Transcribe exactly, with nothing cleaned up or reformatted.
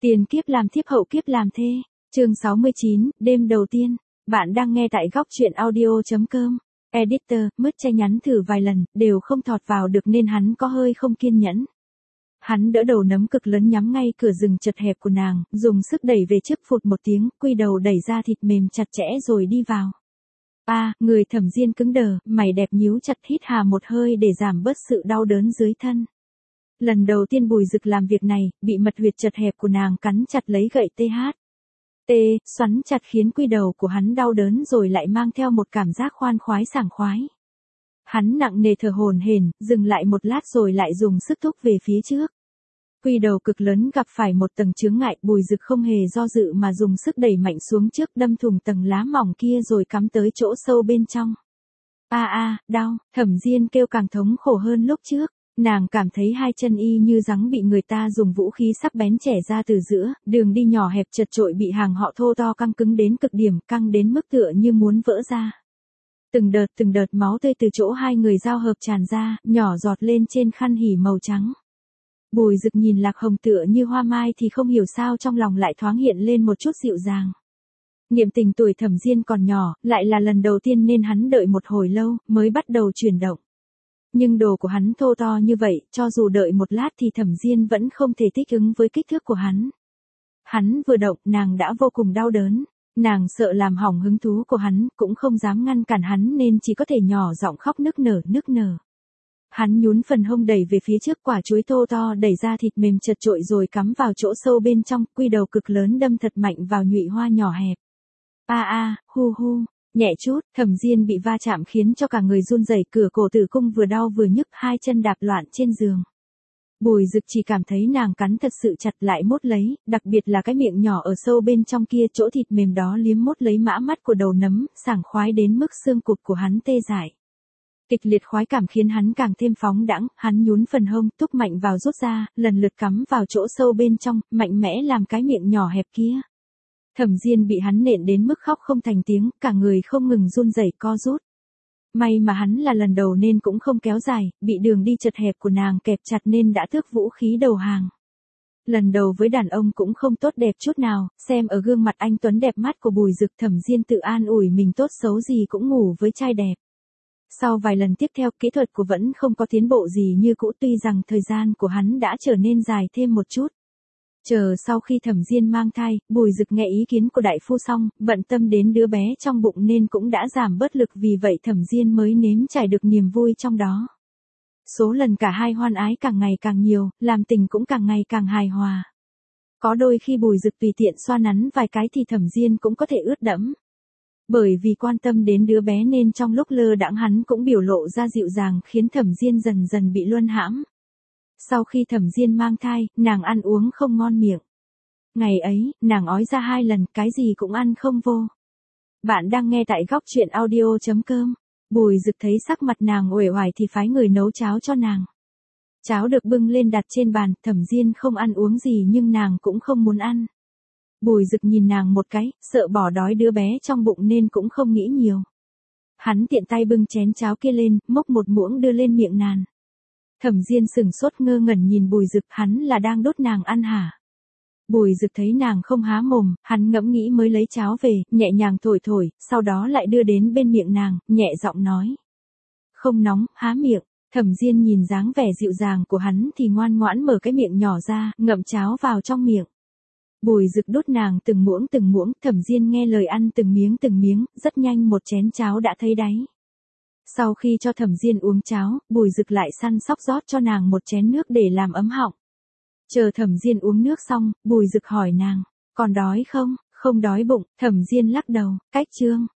Tiền kiếp làm thiếp hậu kiếp làm thê. Chương sáu mươi chín, đêm đầu tiên. Bạn đang nghe tại góc truyện audio chấm com. Editor, mứt chai nhắn thử vài lần, đều không thọt vào được nên hắn có hơi không kiên nhẫn. Hắn đỡ đầu nấm cực lớn nhắm ngay cửa rừng chật hẹp của nàng, dùng sức đẩy về trước phụt một tiếng, quy đầu đẩy ra thịt mềm chặt chẽ rồi đi vào. A, à, người Thẩm Diên cứng đờ, mày đẹp nhíu chặt hít hà một hơi để giảm bớt sự đau đớn dưới thân. Lần đầu tiên Bùi Dực làm việc này, bị mật huyệt chật hẹp của nàng cắn chặt lấy gậy tê hát. Tê, xoắn chặt khiến quy đầu của hắn đau đớn rồi lại mang theo một cảm giác khoan khoái sảng khoái. Hắn nặng nề thở hổn hển, dừng lại một lát rồi lại dùng sức thúc về phía trước. Quy đầu cực lớn gặp phải một tầng chướng ngại, Bùi Dực không hề do dự mà dùng sức đẩy mạnh xuống trước, đâm thủng tầng lá mỏng kia rồi cắm tới chỗ sâu bên trong. A a, đau, Thẩm Diên kêu càng thống khổ hơn lúc trước. Nàng cảm thấy hai chân y như rắn bị người ta dùng vũ khí sắc bén chẻ ra từ giữa, đường đi nhỏ hẹp chật chội bị hàng họ thô to căng cứng đến cực điểm, căng đến mức tựa như muốn vỡ ra. Từng đợt từng đợt máu tươi từ chỗ hai người giao hợp tràn ra, nhỏ giọt lên trên khăn hỉ màu trắng. Bùi Dực nhìn Lạc Hồng tựa như hoa mai thì không hiểu sao trong lòng lại thoáng hiện lên một chút dịu dàng. Niệm tình tuổi Thẩm Diên còn nhỏ, lại là lần đầu tiên nên hắn đợi một hồi lâu, mới bắt đầu chuyển động. Nhưng đồ của hắn thô to như vậy, cho dù đợi một lát thì Thẩm Diên vẫn không thể thích ứng với kích thước của hắn. Hắn vừa động, nàng đã vô cùng đau đớn. Nàng sợ làm hỏng hứng thú của hắn, cũng không dám ngăn cản hắn nên chỉ có thể nhỏ giọng khóc nức nở nức nở. Hắn nhún phần hông đẩy về phía trước, quả chuối thô to đẩy ra thịt mềm chật chội rồi cắm vào chỗ sâu bên trong, quy đầu cực lớn đâm thật mạnh vào nhụy hoa nhỏ hẹp. A a, hu hu. Nhẹ chút, Thẩm Diên bị va chạm khiến cho cả người run rẩy, cửa cổ tử cung vừa đau vừa nhức, hai chân đạp loạn trên giường. Bùi Dực chỉ cảm thấy nàng cắn thật sự chặt lại mốt lấy, đặc biệt là cái miệng nhỏ ở sâu bên trong kia, chỗ thịt mềm đó liếm mốt lấy mã mắt của đầu nấm, sảng khoái đến mức xương cụt của hắn tê dại. Kịch liệt khoái cảm khiến hắn càng thêm phóng đãng, hắn nhún phần hông, thúc mạnh vào rút ra, lần lượt cắm vào chỗ sâu bên trong, mạnh mẽ làm cái miệng nhỏ hẹp kia. Thẩm Diên bị hắn nện đến mức khóc không thành tiếng, cả người không ngừng run rẩy co rút. May mà hắn là lần đầu nên cũng không kéo dài, bị đường đi chật hẹp của nàng kẹp chặt nên đã tước vũ khí đầu hàng. Lần đầu với đàn ông cũng không tốt đẹp chút nào, xem ở gương mặt anh tuấn đẹp mắt của Bùi Dực, Thẩm Diên tự an ủi mình tốt xấu gì cũng ngủ với trai đẹp. Sau vài lần tiếp theo, kỹ thuật của vẫn không có tiến bộ gì như cũ, tuy rằng thời gian của hắn đã trở nên dài thêm một chút. Chờ sau khi Thẩm Diên mang thai, Bùi Dực nghe ý kiến của đại phu xong, bận tâm đến đứa bé trong bụng nên cũng đã giảm bớt lực, vì vậy Thẩm Diên mới nếm trải được niềm vui trong đó. Số lần cả hai hoan ái càng ngày càng nhiều, làm tình cũng càng ngày càng hài hòa. Có đôi khi Bùi Dực tùy tiện xoa nắn vài cái thì Thẩm Diên cũng có thể ướt đẫm. Bởi vì quan tâm đến đứa bé nên trong lúc lơ đãng hắn cũng biểu lộ ra dịu dàng, khiến Thẩm Diên dần dần bị luân hãm. Sau khi Thẩm Diên mang thai, nàng ăn uống không ngon miệng. Ngày ấy, nàng ói ra hai lần, cái gì cũng ăn không vô. Bạn đang nghe tại góc truyện audio chấm com. Bùi Dực thấy sắc mặt nàng uể oải thì phái người nấu cháo cho nàng. Cháo được bưng lên đặt trên bàn, Thẩm Diên không ăn uống gì nhưng nàng cũng không muốn ăn. Bùi Dực nhìn nàng một cái, sợ bỏ đói đứa bé trong bụng nên cũng không nghĩ nhiều. Hắn tiện tay bưng chén cháo kia lên, múc một muỗng đưa lên miệng nàng. Thẩm Diên sửng sốt ngơ ngẩn nhìn Bùi Dực, hắn là đang đốt nàng ăn hả? Bùi Dực thấy nàng không há mồm, hắn ngẫm nghĩ mới lấy cháo về, nhẹ nhàng thổi thổi, sau đó lại đưa đến bên miệng nàng, nhẹ giọng nói. Không nóng, há miệng. Thẩm Diên nhìn dáng vẻ dịu dàng của hắn thì ngoan ngoãn mở cái miệng nhỏ ra, ngậm cháo vào trong miệng. Bùi Dực đút nàng từng muỗng từng muỗng, Thẩm Diên nghe lời ăn từng miếng từng miếng, rất nhanh một chén cháo đã thấy đáy. Sau khi cho Thẩm Diên uống cháo, Bùi Dực lại săn sóc rót cho nàng một chén nước để làm ấm họng. Chờ Thẩm Diên uống nước xong, Bùi Dực hỏi nàng, còn đói không? Không đói bụng, Thẩm Diên lắc đầu, cách chương.